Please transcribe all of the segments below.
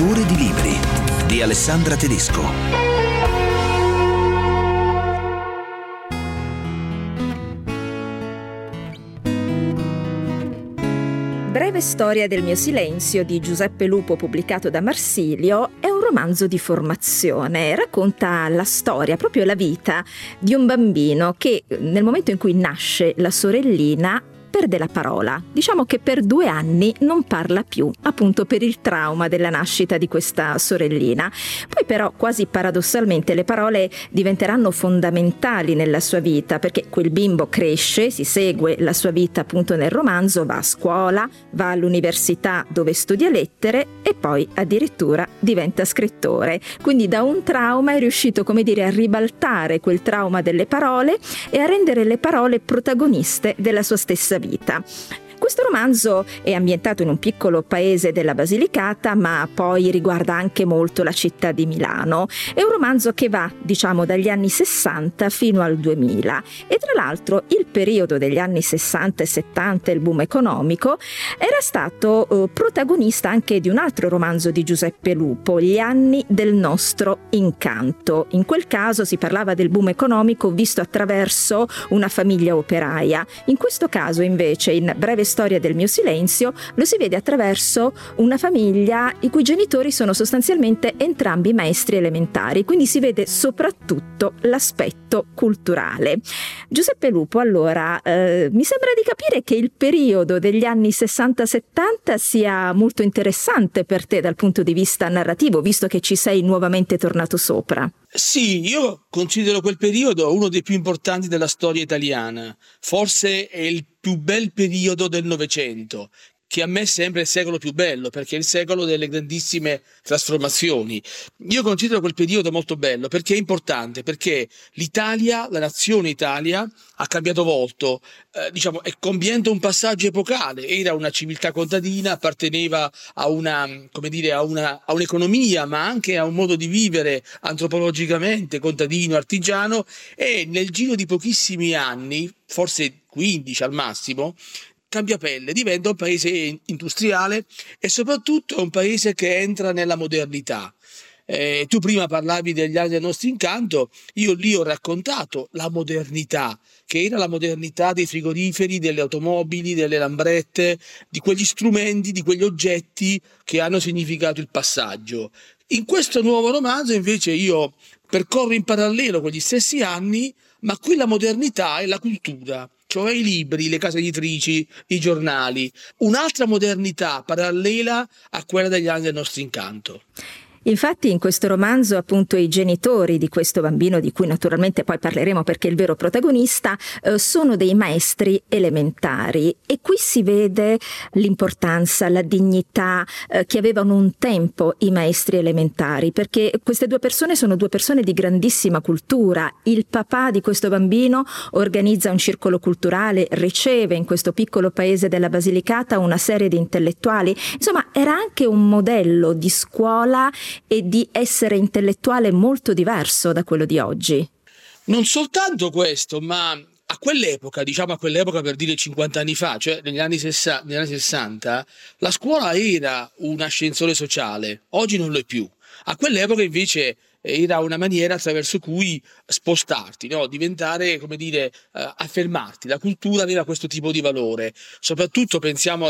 Letture di libri di Alessandra Tedesco. Breve storia del mio silenzio di Giuseppe Lupo, pubblicato da Marsilio, è un romanzo di formazione. Racconta la storia, proprio la vita di un bambino che nel momento in cui nasce la sorellina perde la parola. Diciamo che per 2 anni non parla più, appunto per il trauma della nascita di questa sorellina. Poi però, quasi paradossalmente, le parole diventeranno fondamentali nella sua vita, perché quel bimbo cresce, si segue la sua vita appunto nel romanzo, va a scuola, va all'università dove studia lettere e poi addirittura diventa scrittore. Quindi da un trauma è riuscito, come dire, a ribaltare quel trauma delle parole e a rendere le parole protagoniste della sua stessa vita. Questo romanzo è ambientato in un piccolo paese della Basilicata, ma poi riguarda anche molto la città di Milano. È un romanzo che va, diciamo, dagli anni 60 fino al 2000 e tra l'altro il periodo degli anni 60 e 70, il boom economico, era stato protagonista anche di un altro romanzo di Giuseppe Lupo, Gli anni del nostro incanto. In quel caso si parlava del boom economico visto attraverso una famiglia operaia. In questo caso invece, in Breve storia del mio silenzio, lo si vede attraverso una famiglia i cui genitori sono sostanzialmente entrambi maestri elementari, quindi si vede soprattutto l'aspetto culturale. Giuseppe Lupo, allora, mi sembra di capire che il periodo degli anni 60-70 sia molto interessante per te dal punto di vista narrativo, visto che ci sei nuovamente tornato sopra. Sì, io considero quel periodo uno dei più importanti della storia italiana. Forse è il più bel periodo del Novecento, che a me sembra il secolo più bello, perché è il secolo delle grandissime trasformazioni. Io considero quel periodo molto bello, perché è importante, perché l'Italia, la nazione Italia, ha cambiato volto, è compiendo un passaggio epocale. Era una civiltà contadina, apparteneva a a un'economia, ma anche a un modo di vivere antropologicamente contadino, artigiano, e nel giro di pochissimi anni, forse 15 al massimo, cambia pelle, diventa un paese industriale e soprattutto un paese che entra nella modernità. Tu prima parlavi degli anni del nostro incanto, io lì ho raccontato la modernità, che era la modernità dei frigoriferi, delle automobili, delle lambrette, di quegli strumenti, di quegli oggetti che hanno significato il passaggio. In questo nuovo romanzo invece io percorro in parallelo quegli stessi anni, ma qui la modernità è la cultura, cioè i libri, le case editrici, i giornali, un'altra modernità parallela a quella degli anni del nostro incanto. Infatti in questo romanzo appunto i genitori di questo bambino, di cui naturalmente poi parleremo perché è il vero protagonista, sono dei maestri elementari e qui si vede l'importanza, la dignità che avevano un tempo i maestri elementari, perché queste 2 persone sono 2 persone di grandissima cultura. Il papà di questo bambino organizza un circolo culturale, riceve in questo piccolo paese della Basilicata una serie di intellettuali, insomma era anche un modello di scuola e di essere intellettuale molto diverso da quello di oggi. Non soltanto questo, ma a quell'epoca per dire 50 anni fa, cioè negli anni 60, la scuola era un ascensore sociale, oggi non lo è più. A quell'epoca invece era una maniera attraverso cui spostarti, no? Diventare, affermarti. La cultura aveva questo tipo di valore. Soprattutto pensiamo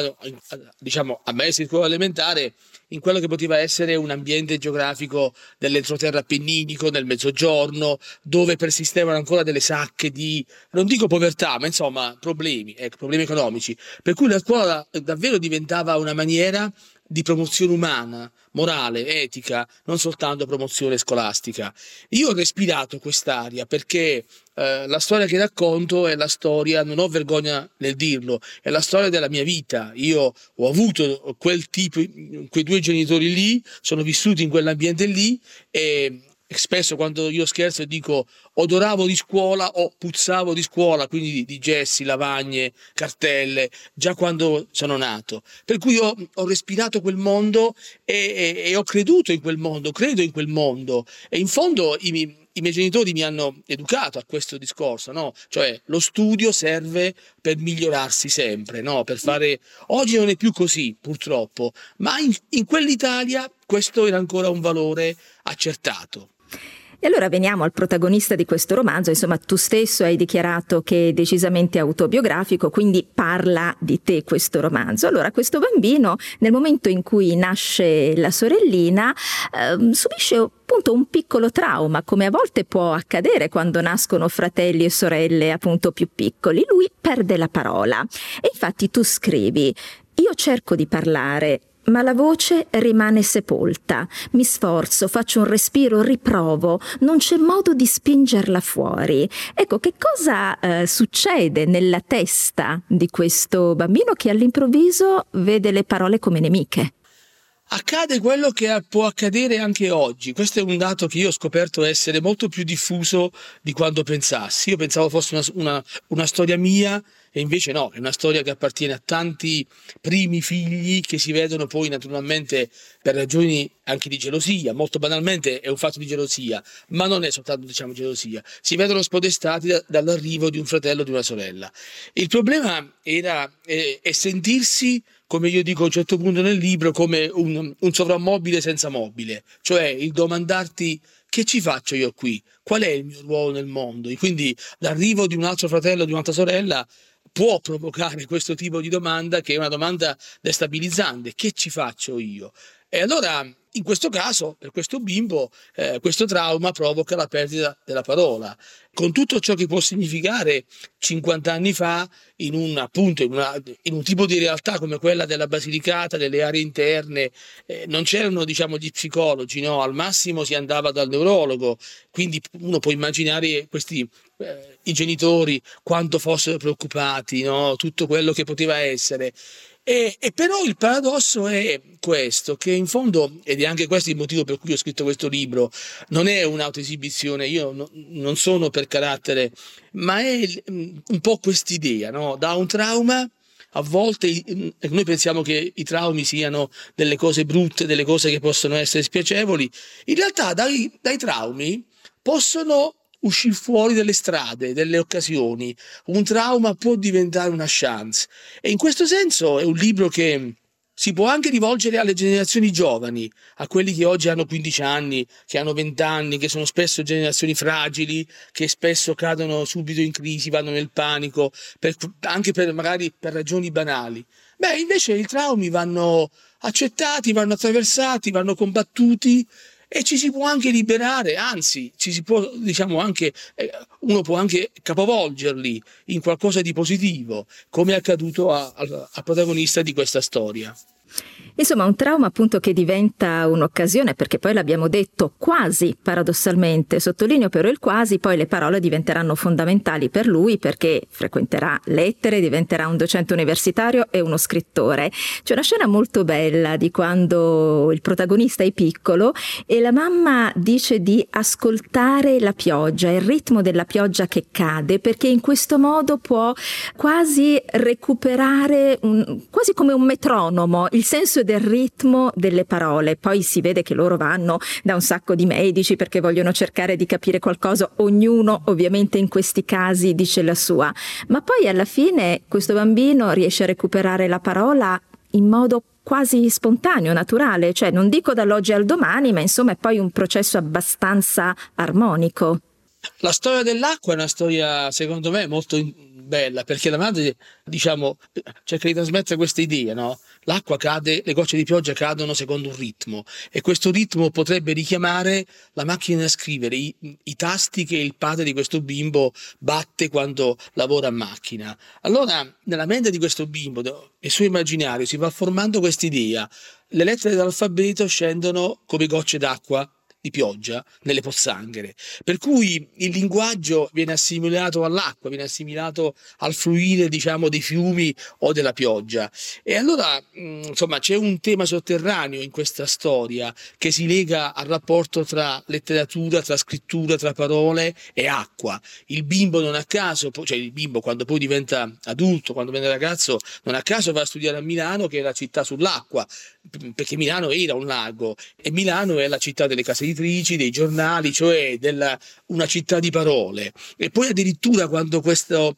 a maestri di scuola elementare, in quello che poteva essere un ambiente geografico dell'entroterra appenninico, nel mezzogiorno, dove persistevano ancora delle sacche di, non dico povertà, ma insomma problemi economici. Per cui la scuola davvero diventava una maniera di promozione umana, morale, etica, non soltanto promozione scolastica. Io ho respirato quest'aria perché la storia che racconto è la storia, non ho vergogna nel dirlo, è la storia della mia vita. Io ho avuto quei 2 genitori lì, sono vissuti in quell'ambiente lì e spesso quando io scherzo e dico odoravo di scuola o puzzavo di scuola, quindi di gessi, lavagne, cartelle, già quando sono nato. Per cui ho respirato quel mondo e ho creduto in quel mondo, credo in quel mondo e in fondo i miei genitori mi hanno educato a questo discorso, no? Cioè lo studio serve per migliorarsi sempre, no? Per fare... Oggi non è più così, purtroppo, ma in quell'Italia questo era ancora un valore accertato. E allora veniamo al protagonista di questo romanzo. Insomma, tu stesso hai dichiarato che è decisamente autobiografico, quindi parla di te questo romanzo. Allora, questo bambino, nel momento in cui nasce la sorellina, subisce appunto un piccolo trauma, come a volte può accadere quando nascono fratelli e sorelle appunto più piccoli. Lui perde la parola e infatti tu scrivi: io cerco di parlare, ma la voce rimane sepolta. Mi sforzo, faccio un respiro, riprovo, non c'è modo di spingerla fuori. Ecco, che cosa succede nella testa di questo bambino che all'improvviso vede le parole come nemiche? Accade quello che può accadere anche oggi. Questo è un dato che io ho scoperto essere molto più diffuso di quanto pensassi. Io pensavo fosse una storia mia, e invece no, è una storia che appartiene a tanti primi figli che si vedono poi naturalmente per ragioni anche di gelosia. Molto banalmente è un fatto di gelosia, ma non è soltanto, diciamo, gelosia. Si vedono spodestati dall'arrivo di un fratello o di una sorella. Il problema è sentirsi, come io dico a un certo punto nel libro, come un sovrammobile senza mobile, cioè il domandarti: che ci faccio io qui? Qual è il mio ruolo nel mondo? E quindi l'arrivo di un altro fratello o di un'altra sorella può provocare questo tipo di domanda, che è una domanda destabilizzante: che ci faccio io? E allora, in questo caso, per questo bimbo, questo trauma provoca la perdita della parola, con tutto ciò che può significare 50 anni fa in un tipo di realtà come quella della Basilicata, delle aree interne. Non c'erano, diciamo, gli psicologi, no? Al massimo si andava dal neurologo, quindi uno può immaginare i genitori quanto fossero preoccupati, no? Tutto quello che poteva essere. E però il paradosso è questo, che in fondo, ed è anche questo il motivo per cui ho scritto questo libro, non è un'autoesibizione, io non sono per carattere, ma è un po' quest'idea, no? Da un trauma, a volte noi pensiamo che i traumi siano delle cose brutte, delle cose che possono essere spiacevoli. In realtà dai traumi possono uscire fuori delle strade, delle occasioni. Un trauma può diventare una chance. E in questo senso è un libro che si può anche rivolgere alle generazioni giovani, a quelli che oggi hanno 15 anni, che hanno 20 anni, che sono spesso generazioni fragili, che spesso cadono subito in crisi, vanno nel panico, magari per ragioni banali. Beh, invece i traumi vanno accettati, vanno attraversati, vanno combattuti, e ci si può anche liberare, anzi, uno può anche capovolgerli in qualcosa di positivo, come è accaduto al protagonista di questa storia. Insomma, un trauma appunto che diventa un'occasione, perché poi l'abbiamo detto quasi paradossalmente, sottolineo però il quasi, poi le parole diventeranno fondamentali per lui perché frequenterà lettere, diventerà un docente universitario e uno scrittore. C'è una scena molto bella di quando il protagonista è piccolo e la mamma dice di ascoltare la pioggia, il ritmo della pioggia che cade, perché in questo modo può quasi recuperare, quasi come un metronomo, il senso del ritmo delle parole. Poi si vede che loro vanno da un sacco di medici perché vogliono cercare di capire qualcosa, ognuno ovviamente in questi casi dice la sua, ma poi alla fine questo bambino riesce a recuperare la parola in modo quasi spontaneo, naturale, cioè non dico dall'oggi al domani, ma insomma è poi un processo abbastanza armonico. La storia dell'acqua è una storia, secondo me, molto bella, perché la madre, diciamo, cerca di trasmettere questa idea, no? L'acqua cade, le gocce di pioggia cadono secondo un ritmo, e questo ritmo potrebbe richiamare la macchina da scrivere, i tasti che il padre di questo bimbo batte quando lavora a macchina. Allora, nella mente di questo bimbo, nel suo immaginario, si va formando questa idea. Le lettere dell'alfabeto scendono come gocce d'acqua di pioggia nelle pozzanghere, per cui il linguaggio viene assimilato all'acqua, viene assimilato al fluire, diciamo, dei fiumi o della pioggia. E allora insomma c'è un tema sotterraneo in questa storia che si lega al rapporto tra letteratura, tra scrittura, tra parole e acqua. Il bimbo non a caso, cioè il bimbo quando poi diventa adulto, quando viene ragazzo, non a caso va a studiare a Milano, che è la città sull'acqua, perché Milano era un lago e Milano è la città delle case di editrici, dei giornali, cioè una città di parole. E poi addirittura quando questo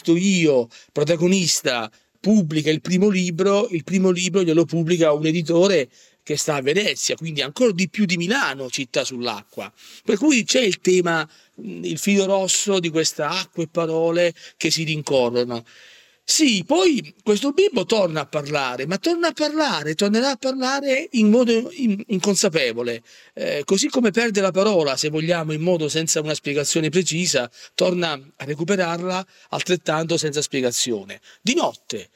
io, protagonista, pubblica il primo libro glielo pubblica un editore che sta a Venezia, quindi ancora di più di Milano, città sull'acqua. Per cui c'è il tema, il filo rosso di questa acqua e parole che si rincorrono. Sì, poi questo bimbo torna a parlare, ma tornerà a parlare in modo inconsapevole, così come perde la parola, se vogliamo, in modo senza una spiegazione precisa, torna a recuperarla altrettanto senza spiegazione. Di notte,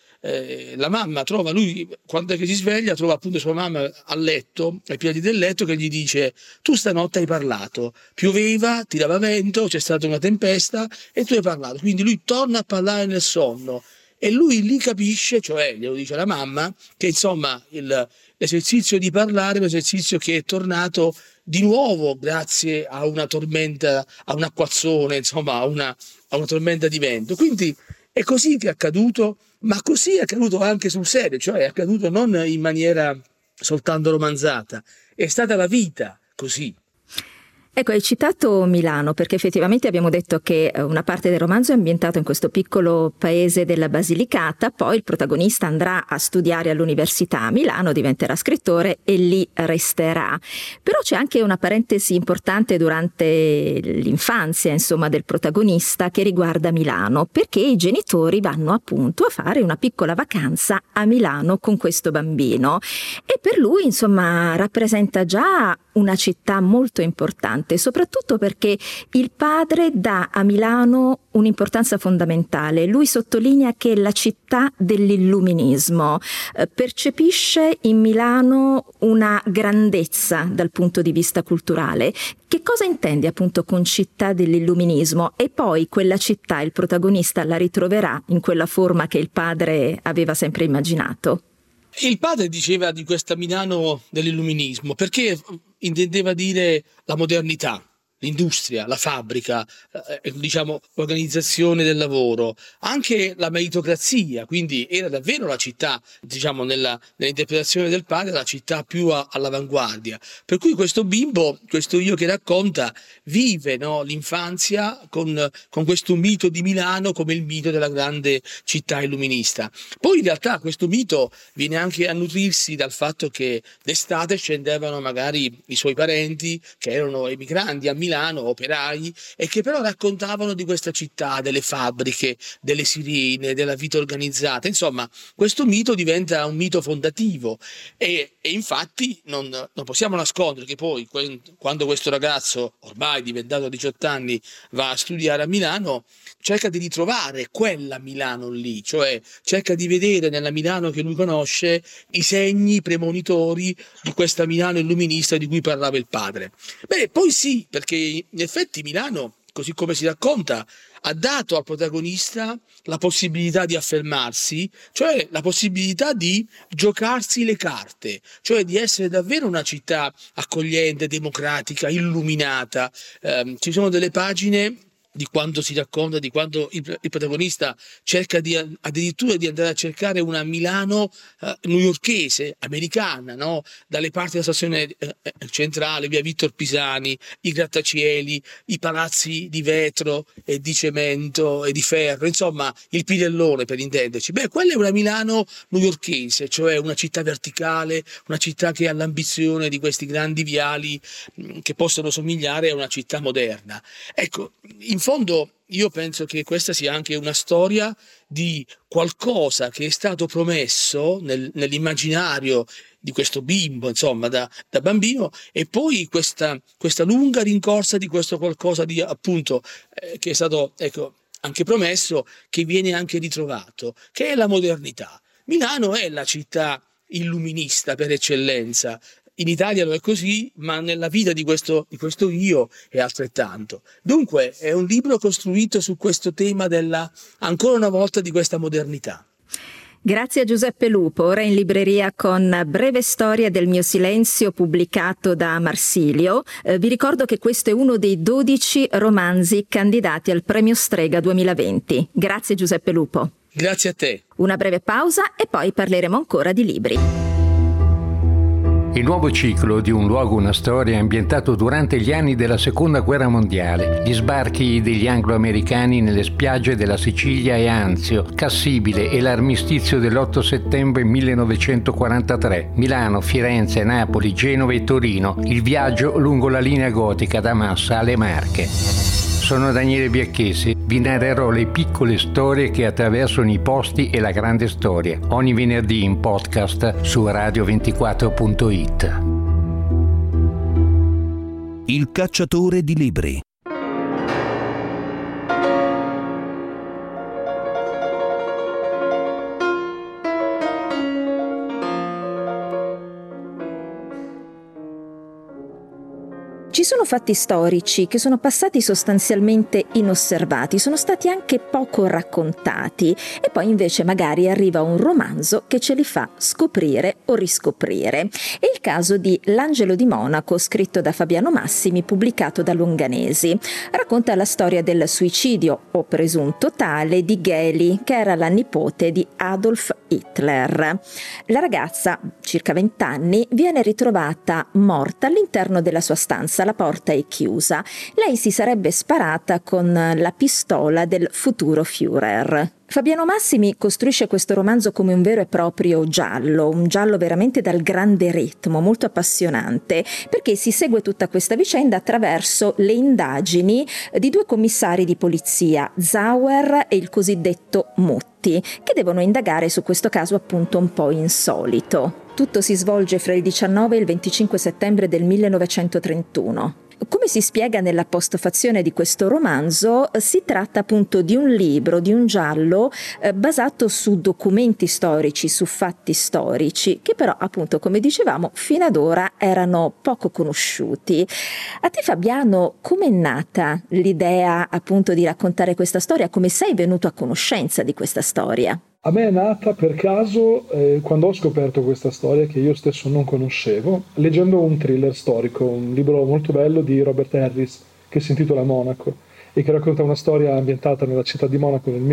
la mamma trova lui, quando è che si sveglia, trova appunto sua mamma a letto, ai piedi del letto, che gli dice: tu stanotte hai parlato, pioveva, tirava vento, c'è stata una tempesta e tu hai parlato. Quindi lui torna a parlare nel sonno e lui lì capisce, cioè glielo dice la mamma, che insomma l'esercizio di parlare è un esercizio che è tornato di nuovo grazie a una tormenta, a un acquazzone, insomma a una tormenta di vento. Quindi è così che è accaduto, ma così è accaduto anche sul serio, cioè è accaduto non in maniera soltanto romanzata, è stata la vita così. Ecco, hai citato Milano perché effettivamente abbiamo detto che una parte del romanzo è ambientato in questo piccolo paese della Basilicata, poi il protagonista andrà a studiare all'università a Milano, diventerà scrittore e lì resterà. Però c'è anche una parentesi importante durante l'infanzia, insomma, del protagonista che riguarda Milano, perché i genitori vanno appunto a fare una piccola vacanza a Milano con questo bambino e per lui, insomma, rappresenta già una città molto importante, soprattutto perché il padre dà a Milano un'importanza fondamentale. Lui sottolinea che è la città dell'illuminismo, percepisce in Milano una grandezza dal punto di vista culturale. Che cosa intende appunto con città dell'illuminismo? E poi quella città il protagonista la ritroverà in quella forma che il padre aveva sempre immaginato. Il padre diceva di questa Milano dell'illuminismo perché intendeva dire la modernità, l'industria, la fabbrica, diciamo l'organizzazione del lavoro, anche la meritocrazia, quindi era davvero la città, diciamo nell'interpretazione del padre, la città più all'avanguardia. Per cui questo bimbo, questo io che racconta, vive, no, l'infanzia con questo mito di Milano come il mito della grande città illuminista. Poi in realtà questo mito viene anche a nutrirsi dal fatto che d'estate scendevano magari i suoi parenti che erano emigranti a Milano, operai, e che però raccontavano di questa città, delle fabbriche, delle sirene, della vita organizzata. Insomma, questo mito diventa un mito fondativo e infatti non possiamo nascondere che poi quando questo ragazzo, ormai diventato 18 anni, va a studiare a Milano, cerca di ritrovare quella Milano lì, cioè cerca di vedere nella Milano che lui conosce i segni premonitori di questa Milano illuminista di cui parlava il padre. Beh, poi sì, perché in effetti Milano, così come si racconta, ha dato al protagonista la possibilità di affermarsi, cioè la possibilità di giocarsi le carte, cioè di essere davvero una città accogliente, democratica, illuminata. Ci sono delle pagine di quando si racconta, di quando il protagonista cerca addirittura di andare a cercare una Milano newyorkese, americana, no? Dalle parti della stazione centrale, via Vittor Pisani, i grattacieli, i palazzi di vetro e di cemento e di ferro, insomma il Pirellone per intenderci. Beh, quella è una Milano newyorkese, cioè una città verticale, una città che ha l'ambizione di questi grandi viali che possono somigliare a una città moderna. Ecco, in fondo io penso che questa sia anche una storia di qualcosa che è stato promesso nell'immaginario di questo bimbo, insomma, da bambino, e poi questa lunga rincorsa di questo qualcosa di appunto che è stato, ecco, anche promesso, che viene anche ritrovato, che è la modernità. Milano è la città illuminista per eccellenza. In Italia lo è così, ma nella vita di questo io è altrettanto. Dunque è un libro costruito su questo tema ancora una volta, di questa modernità. Grazie a Giuseppe Lupo, ora in libreria con Breve storia del mio silenzio, pubblicato da Marsilio. Vi ricordo che questo è uno dei 12 romanzi candidati al Premio Strega 2020. Grazie Giuseppe Lupo. Grazie a te. Una breve pausa e poi parleremo ancora di libri. Il nuovo ciclo di Un luogo, una storia è ambientato durante gli anni della Seconda Guerra Mondiale. Gli sbarchi degli anglo-americani nelle spiagge della Sicilia e Anzio, Cassibile e l'armistizio dell'8 settembre 1943. Milano, Firenze, Napoli, Genova e Torino. Il viaggio lungo la linea gotica da Massa alle Marche. Sono Daniele Biacchesi, vi narrerò le piccole storie che attraversano i posti e la grande storia, ogni venerdì in podcast su radio24.it. Il cacciatore di libri. Ci sono fatti storici che sono passati sostanzialmente inosservati, sono stati anche poco raccontati e poi invece magari arriva un romanzo che ce li fa scoprire o riscoprire. È il caso di L'Angelo di Monaco, scritto da Fabiano Massimi, pubblicato da Longanesi. Racconta la storia del suicidio, o presunto tale, di Geli, che era la nipote di Adolf Hitler. La ragazza, circa 20 anni, viene ritrovata morta all'interno della sua stanza. La porta è chiusa. Lei si sarebbe sparata con la pistola del futuro Führer. Fabiano Massimi costruisce questo romanzo come un vero e proprio giallo, un giallo veramente dal grande ritmo, molto appassionante, perché si segue tutta questa vicenda attraverso le indagini di due commissari di polizia, Sauer e il cosiddetto Mutti, che devono indagare su questo caso appunto un po' insolito. Tutto si svolge fra il 19 e il 25 settembre del 1931. Come si spiega nella postfazione di questo romanzo, si tratta appunto di un libro, di un giallo basato su documenti storici, su fatti storici, che però appunto, come dicevamo, fino ad ora erano poco conosciuti. A te, Fabiano, com'è nata l'idea appunto di raccontare questa storia? Come sei venuto a conoscenza di questa storia? A me è nata per caso quando ho scoperto questa storia che io stesso non conoscevo, leggendo un thriller storico, un libro molto bello di Robert Harris che si intitola Monaco e che racconta una storia ambientata nella città di Monaco nel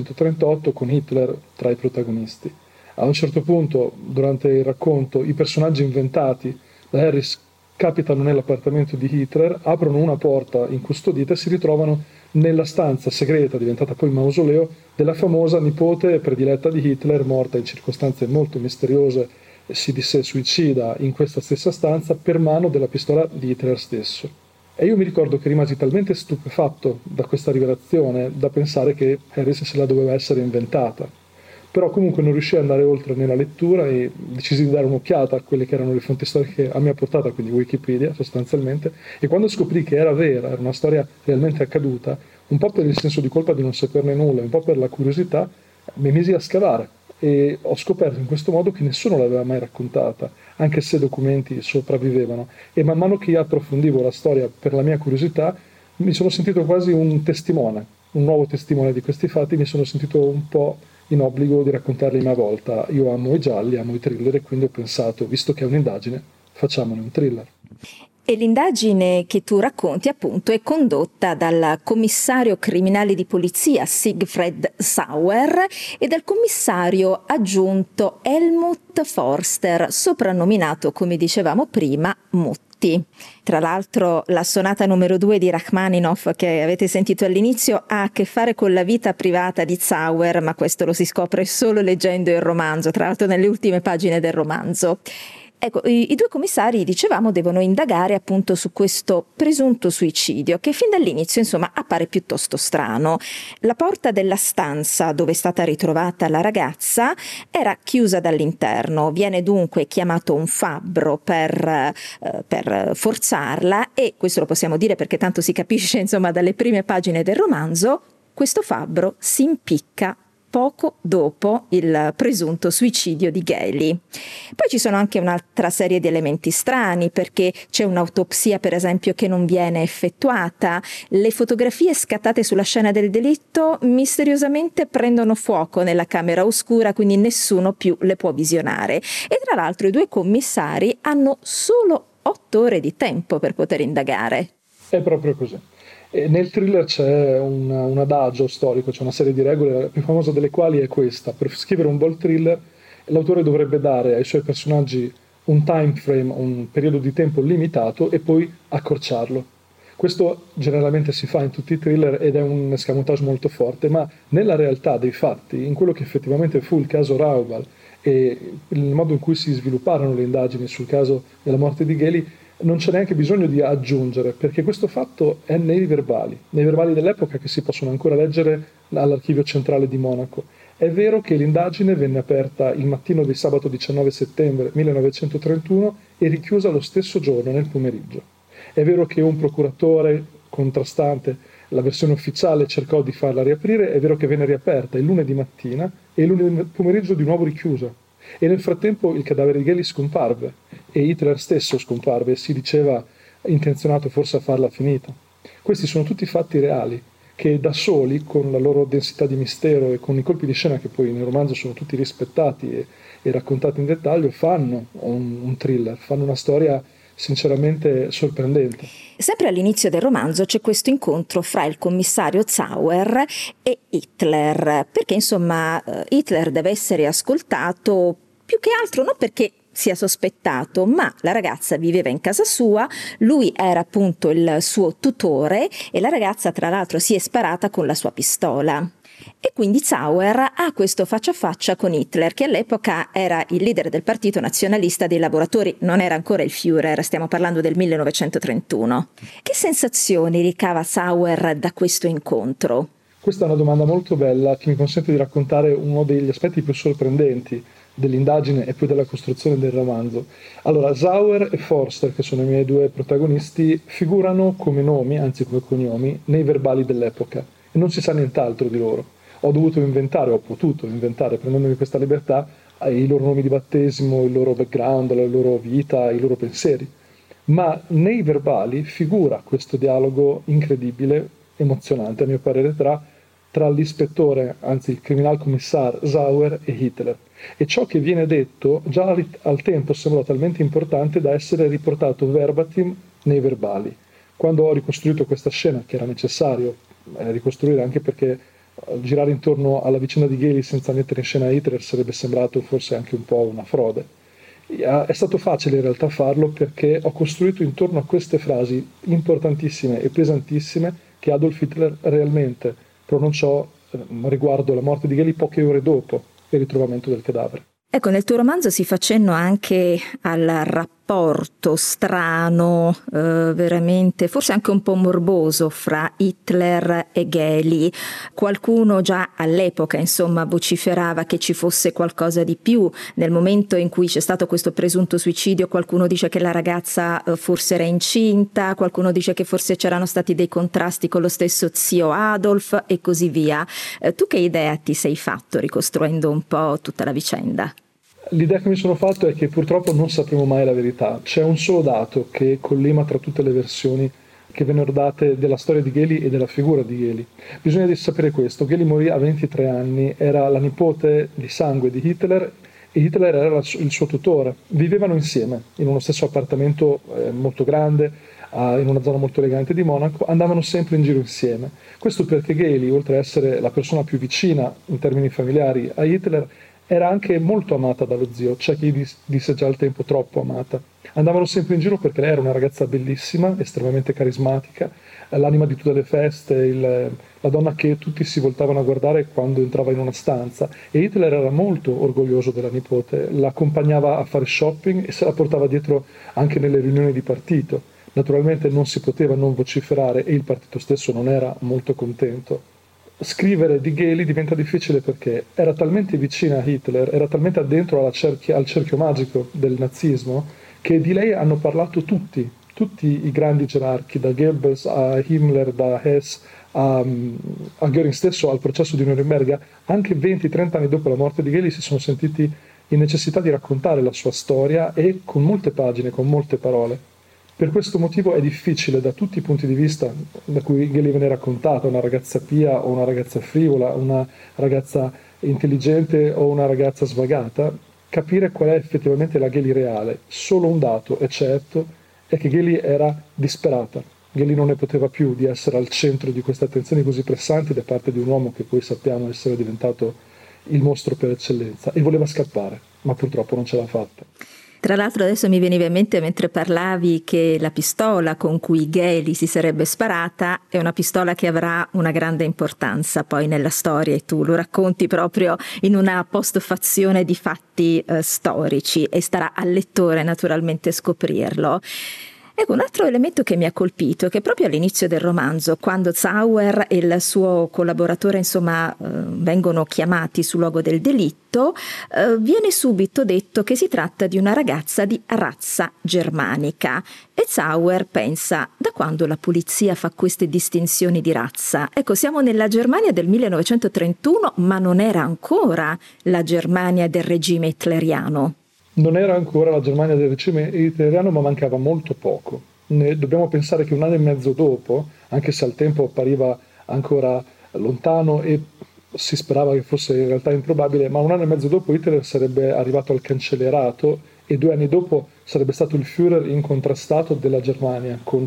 1938 con Hitler tra i protagonisti. A un certo punto, durante il racconto, i personaggi inventati da Harris capitano nell'appartamento di Hitler, aprono una porta incustodita e si ritrovano nella stanza segreta, diventata poi mausoleo, della famosa nipote prediletta di Hitler, morta in circostanze molto misteriose, si disse suicida in questa stessa stanza per mano della pistola di Hitler stesso. E io mi ricordo che rimasi talmente stupefatto da questa rivelazione da pensare che Harris se la doveva essere inventata. Però comunque non riuscii ad andare oltre nella lettura e decisi di dare un'occhiata a quelle che erano le fonti storiche a mia portata, quindi Wikipedia sostanzialmente, e quando scoprì che era vera, era una storia realmente accaduta, un po' per il senso di colpa di non saperne nulla, un po' per la curiosità, mi misi a scavare e ho scoperto in questo modo che nessuno l'aveva mai raccontata, anche se documenti sopravvivevano, e man mano che io approfondivo la storia per la mia curiosità mi sono sentito quasi un testimone, un nuovo testimone di questi fatti, mi sono sentito un po' in obbligo di raccontarli a mia volta. Io amo i gialli, amo i thriller e quindi ho pensato, visto che è un'indagine, facciamone un thriller. E l'indagine che tu racconti appunto è condotta dal commissario criminale di polizia Siegfried Sauer e dal commissario aggiunto Helmut Forster, soprannominato, come dicevamo prima, Mutti. Tra l'altro la sonata numero 2 di Rachmaninoff che avete sentito all'inizio ha a che fare con la vita privata di Sauer, ma questo lo si scopre solo leggendo il romanzo, tra l'altro nelle ultime pagine del romanzo. Ecco, i due commissari, dicevamo, devono indagare appunto su questo presunto suicidio che fin dall'inizio, insomma, appare piuttosto strano. La porta della stanza dove è stata ritrovata la ragazza era chiusa dall'interno, viene dunque chiamato un fabbro per forzarla e, questo lo possiamo dire perché tanto si capisce, insomma, dalle prime pagine del romanzo, questo fabbro si impicca poco dopo il presunto suicidio di Geli. Poi ci sono anche un'altra serie di elementi strani, perché c'è un'autopsia, per esempio, che non viene effettuata, le fotografie scattate sulla scena del delitto misteriosamente prendono fuoco nella camera oscura, quindi nessuno più le può visionare. E tra l'altro i due commissari hanno solo 8 ore di tempo per poter indagare. È proprio così. E nel thriller c'è un adagio storico, c'è una serie di regole, la più famosa delle quali è questa: per scrivere un buon thriller l'autore dovrebbe dare ai suoi personaggi un time frame, un periodo di tempo limitato e poi accorciarlo. Questo generalmente si fa in tutti i thriller ed è un escamotage molto forte, ma nella realtà dei fatti, in quello che effettivamente fu il caso Raoul e il modo in cui si svilupparono le indagini sul caso della morte di Gheli, non c'è neanche bisogno di aggiungere, perché questo fatto è nei verbali dell'epoca che si possono ancora leggere all'Archivio Centrale di Monaco. È vero che l'indagine venne aperta il mattino di sabato 19 settembre 1931 e richiusa lo stesso giorno nel pomeriggio. È vero che un procuratore contrastante la versione ufficiale cercò di farla riaprire, è vero che venne riaperta il lunedì mattina e il lunedì pomeriggio di nuovo richiusa. E nel frattempo il cadavere di Gheli scomparve e Hitler stesso scomparve e si diceva intenzionato forse a farla finita. Questi sono tutti fatti reali che da soli, con la loro densità di mistero e con i colpi di scena che poi nel romanzo sono tutti rispettati e raccontati in dettaglio, fanno un thriller, fanno una storia sinceramente sorprendente. Sempre all'inizio del romanzo c'è questo incontro fra il commissario Zauer e Hitler, perché insomma Hitler deve essere ascoltato più che altro non perché sia sospettato, ma la ragazza viveva in casa sua, lui era appunto il suo tutore e la ragazza tra l'altro si è sparata con la sua pistola. E quindi Zauer ha questo faccia a faccia con Hitler, che all'epoca era il leader del partito nazionalista dei lavoratori, non era ancora il Führer, stiamo parlando del 1931. Che sensazioni ricava Zauer da questo incontro? Questa è una domanda molto bella che mi consente di raccontare uno degli aspetti più sorprendenti dell'indagine e poi della costruzione del romanzo. Allora, Zauer e Forster, che sono i miei due protagonisti, figurano come nomi, anzi come cognomi, nei verbali dell'epoca e non si sa nient'altro di loro. Ho potuto inventare, prendendomi questa libertà, i loro nomi di battesimo, il loro background, la loro vita, i loro pensieri. Ma nei verbali figura questo dialogo incredibile, emozionante a mio parere, tra l'ispettore, anzi il criminalcommissar Zauer e Hitler. E ciò che viene detto già al tempo sembrò talmente importante da essere riportato verbatim nei verbali. Quando ho ricostruito questa scena, che era necessario ricostruire anche perché girare intorno alla vicenda di Gheli senza mettere in scena Hitler sarebbe sembrato forse anche un po' una frode. È stato facile in realtà farlo perché ho costruito intorno a queste frasi importantissime e pesantissime che Adolf Hitler realmente pronunciò riguardo la morte di Gheli poche ore dopo il ritrovamento del cadavere. Ecco, nel tuo romanzo si fa cenno anche al rapporto strano, veramente, forse anche un po' morboso fra Hitler e Gheli. Qualcuno già all'epoca, insomma, vociferava che ci fosse qualcosa di più. Nel momento in cui c'è stato questo presunto suicidio, qualcuno dice che la ragazza forse era incinta, qualcuno dice che forse c'erano stati dei contrasti con lo stesso zio Adolf e così via. Tu che idea ti sei fatto ricostruendo un po' tutta la vicenda? L'idea che mi sono fatto è che purtroppo non sapremo mai la verità. C'è un solo dato che collima tra tutte le versioni che vennero date della storia di Gheli e della figura di Gheli. Bisogna sapere questo: Gheli morì a 23 anni, era la nipote di sangue di Hitler e Hitler era il suo tutore. Vivevano insieme in uno stesso appartamento molto grande, in una zona molto elegante di Monaco, andavano sempre in giro insieme. Questo perché Gheli, oltre ad essere la persona più vicina in termini familiari a Hitler, era anche molto amata dallo zio, c'è chi disse già al tempo troppo amata. Andavano sempre in giro perché lei era una ragazza bellissima, estremamente carismatica, l'anima di tutte le feste, la donna che tutti si voltavano a guardare quando entrava in una stanza. E Hitler era molto orgoglioso della nipote, la accompagnava a fare shopping e se la portava dietro anche nelle riunioni di partito. Naturalmente non si poteva non vociferare e il partito stesso non era molto contento. Scrivere di Gheli diventa difficile perché era talmente vicina a Hitler, era talmente addentro al cerchio magico del nazismo, che di lei hanno parlato tutti i grandi gerarchi, da Goebbels a Himmler, da Hess a Göring stesso al processo di Norimberga. Anche 20-30 anni dopo la morte di Gheli si sono sentiti in necessità di raccontare la sua storia e con molte pagine, con molte parole. Per questo motivo è difficile da tutti i punti di vista da cui Gheli viene raccontata, una ragazza pia o una ragazza frivola, una ragazza intelligente o una ragazza svagata, capire qual è effettivamente la Gheli reale. Solo un dato è certo, è che Gheli era disperata. Gheli non ne poteva più di essere al centro di queste attenzioni così pressanti da parte di un uomo che poi sappiamo essere diventato il mostro per eccellenza, e voleva scappare, ma purtroppo non ce l'ha fatta. Tra l'altro adesso mi veniva in mente, mentre parlavi, che la pistola con cui Gheli si sarebbe sparata è una pistola che avrà una grande importanza poi nella storia, e tu lo racconti proprio in una postfazione di fatti storici, e starà al lettore naturalmente scoprirlo. Ecco, un altro elemento che mi ha colpito è che proprio all'inizio del romanzo, quando Zauer e il suo collaboratore vengono chiamati sul luogo del delitto, viene subito detto che si tratta di una ragazza di razza germanica, e Zauer pensa: da quando la polizia fa queste distinzioni di razza? Ecco, siamo nella Germania del 1931, ma non era ancora la Germania del regime hitleriano. Non era ancora la Germania del regime hitleriano, ma mancava molto poco. Dobbiamo pensare che un anno e mezzo dopo, anche se al tempo appariva ancora lontano e si sperava che fosse in realtà improbabile, ma un anno e mezzo dopo Hitler sarebbe arrivato al cancellierato e 2 anni dopo sarebbe stato il Führer incontrastato della Germania, con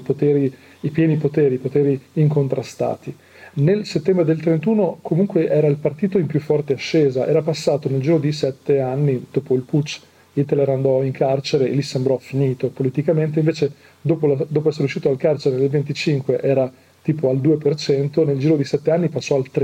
i pieni poteri incontrastati. Nel settembre del 31 comunque era il partito in più forte ascesa, era passato nel giro di 7 anni dopo il putsch. Hitler andò in carcere e lì sembrò finito politicamente, invece dopo essere uscito dal carcere nel 25 era tipo al 2%, nel giro di 7 anni passò al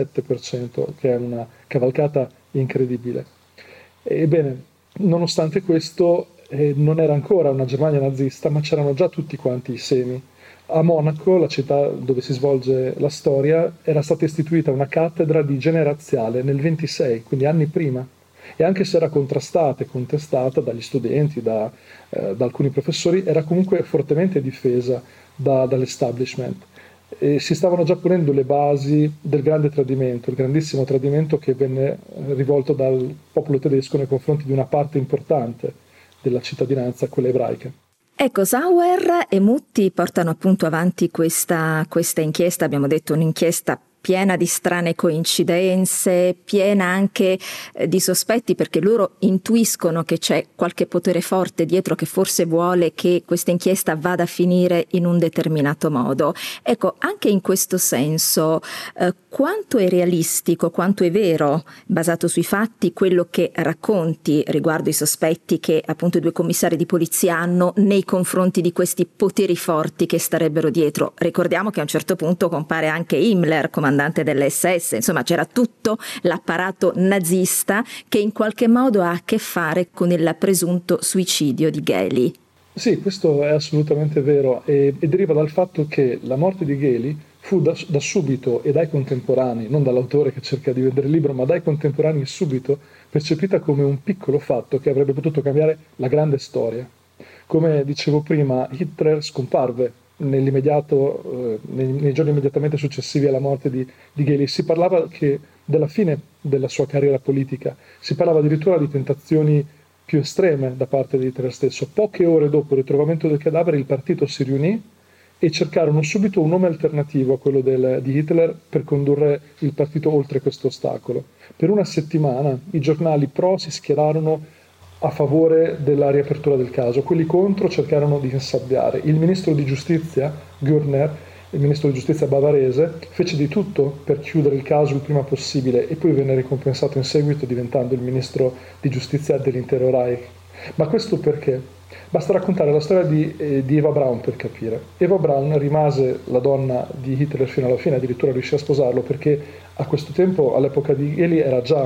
37%, che è una cavalcata incredibile. Ebbene, nonostante questo non era ancora una Germania nazista, ma c'erano già tutti quanti i semi. A Monaco, la città dove si svolge la storia, era stata istituita una cattedra di Igiene razziale nel 26, quindi anni prima. E anche se era contrastata e contestata dagli studenti, da alcuni professori, era comunque fortemente difesa dall'establishment. E si stavano già ponendo le basi del grande tradimento, il grandissimo tradimento che venne rivolto dal popolo tedesco nei confronti di una parte importante della cittadinanza, quella ebraica. Ecco, Zauer e Mutti portano appunto avanti questa inchiesta, abbiamo detto un'inchiesta piena di strane coincidenze, piena anche di sospetti, perché loro intuiscono che c'è qualche potere forte dietro che forse vuole che questa inchiesta vada a finire in un determinato modo. Ecco, anche in questo senso, quanto è realistico, quanto è vero, basato sui fatti, quello che racconti riguardo i sospetti che appunto i 2 commissari di polizia hanno nei confronti di questi poteri forti che starebbero dietro? Ricordiamo che a un certo punto compare anche Himmler, comandante dell'SS, insomma c'era tutto l'apparato nazista che in qualche modo ha a che fare con il presunto suicidio di Gheli. Sì, questo è assolutamente vero e deriva dal fatto che la morte di Gheli fu da subito e dai contemporanei, non dall'autore che cerca di vendere il libro, ma dai contemporanei subito percepita come un piccolo fatto che avrebbe potuto cambiare la grande storia. Come dicevo prima, Hitler scomparve nell'immediato, nei giorni immediatamente successivi alla morte di Gheli. Si parlava della fine della sua carriera politica, si parlava addirittura di tentazioni più estreme da parte di Hitler stesso. Poche ore dopo il ritrovamento del cadavere il partito si riunì e cercarono subito un nome alternativo a quello di Hitler per condurre il partito oltre questo ostacolo. Per una settimana i giornali pro si schierarono a favore della riapertura del caso, quelli contro cercarono di insabbiare. Il ministro di giustizia, Görner, il ministro di giustizia bavarese, fece di tutto per chiudere il caso il prima possibile e poi venne ricompensato in seguito diventando il ministro di giustizia dell'intero Reich. Ma questo perché? Basta raccontare la storia di Eva Braun per capire. Eva Braun rimase la donna di Hitler fino alla fine, addirittura riuscì a sposarlo perché a questo tempo, all'epoca di Gheli, era già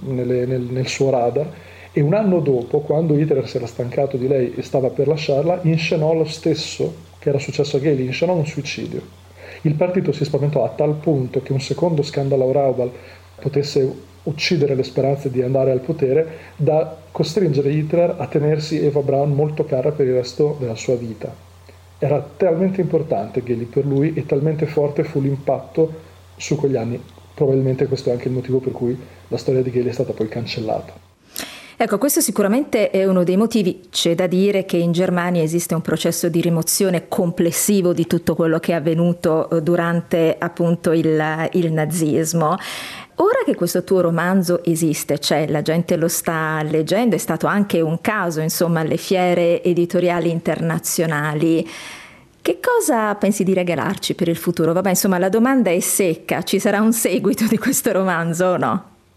nel suo radar. E un anno dopo, quando Hitler si era stancato di lei e stava per lasciarla, inscenò lo stesso che era successo a Gheli, inscenò un suicidio. Il partito si spaventò a tal punto che un secondo scandalo Raubal potesse uccidere le speranze di andare al potere, da costringere Hitler a tenersi Eva Braun molto cara per il resto della sua vita. Era talmente importante Gheli per lui e talmente forte fu l'impatto su quegli anni. Probabilmente questo è anche il motivo per cui la storia di Gheli è stata poi cancellata. Ecco, questo sicuramente è uno dei motivi. C'è da dire che in Germania esiste un processo di rimozione complessivo di tutto quello che è avvenuto durante appunto il nazismo. Ora che questo tuo romanzo esiste, cioè la gente lo sta leggendo, è stato anche un caso, insomma, alle fiere editoriali internazionali. Che cosa pensi di regalarci per il futuro? Vabbè, insomma, la domanda è secca. Ci sarà un seguito di questo romanzo o no?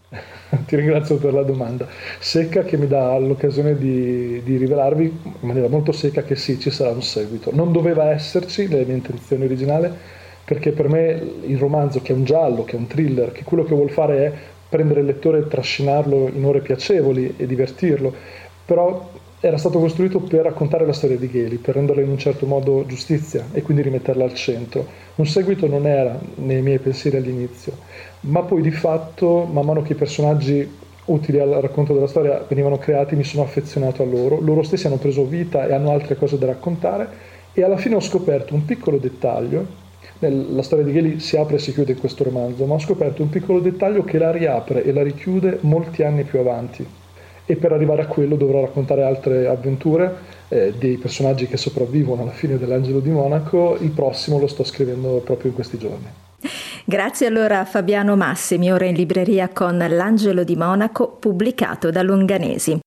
Ti ringrazio per la domanda secca, che mi dà l'occasione di rivelarvi in maniera molto secca che sì, ci sarà un seguito. Non doveva esserci nelle mie intenzioni originali, perché per me il romanzo, che è un giallo, che è un thriller, che quello che vuol fare è prendere il lettore e trascinarlo in ore piacevoli e divertirlo, però era stato costruito per raccontare la storia di Gheli, per renderla in un certo modo giustizia e quindi rimetterla al centro. Un seguito non era nei miei pensieri all'inizio, ma poi di fatto, man mano che i personaggi utili al racconto della storia venivano creati, mi sono affezionato a loro. Loro stessi hanno preso vita e hanno altre cose da raccontare, e alla fine ho scoperto un piccolo dettaglio. La storia di Gheli si apre e si chiude in questo romanzo, ma ho scoperto un piccolo dettaglio che la riapre e la richiude molti anni più avanti. E per arrivare a quello dovrò raccontare altre avventure dei personaggi che sopravvivono alla fine dell'Angelo di Monaco. Il prossimo lo sto scrivendo proprio in questi giorni. Grazie allora a Fabiano Massimi, ora in libreria con L'Angelo di Monaco, pubblicato da Longanesi.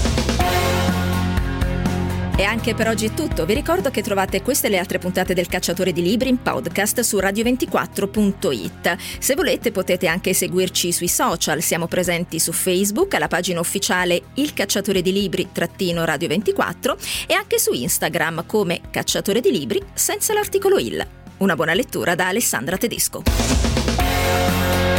E anche per oggi è tutto. Vi ricordo che trovate queste e le altre puntate del Cacciatore di Libri in podcast su radio24.it. Se volete potete anche seguirci sui social, siamo presenti su Facebook alla pagina ufficiale Il Cacciatore di Libri -Radio24 e anche su Instagram come Cacciatore di Libri senza l'articolo il. Una buona lettura da Alessandra Tedesco.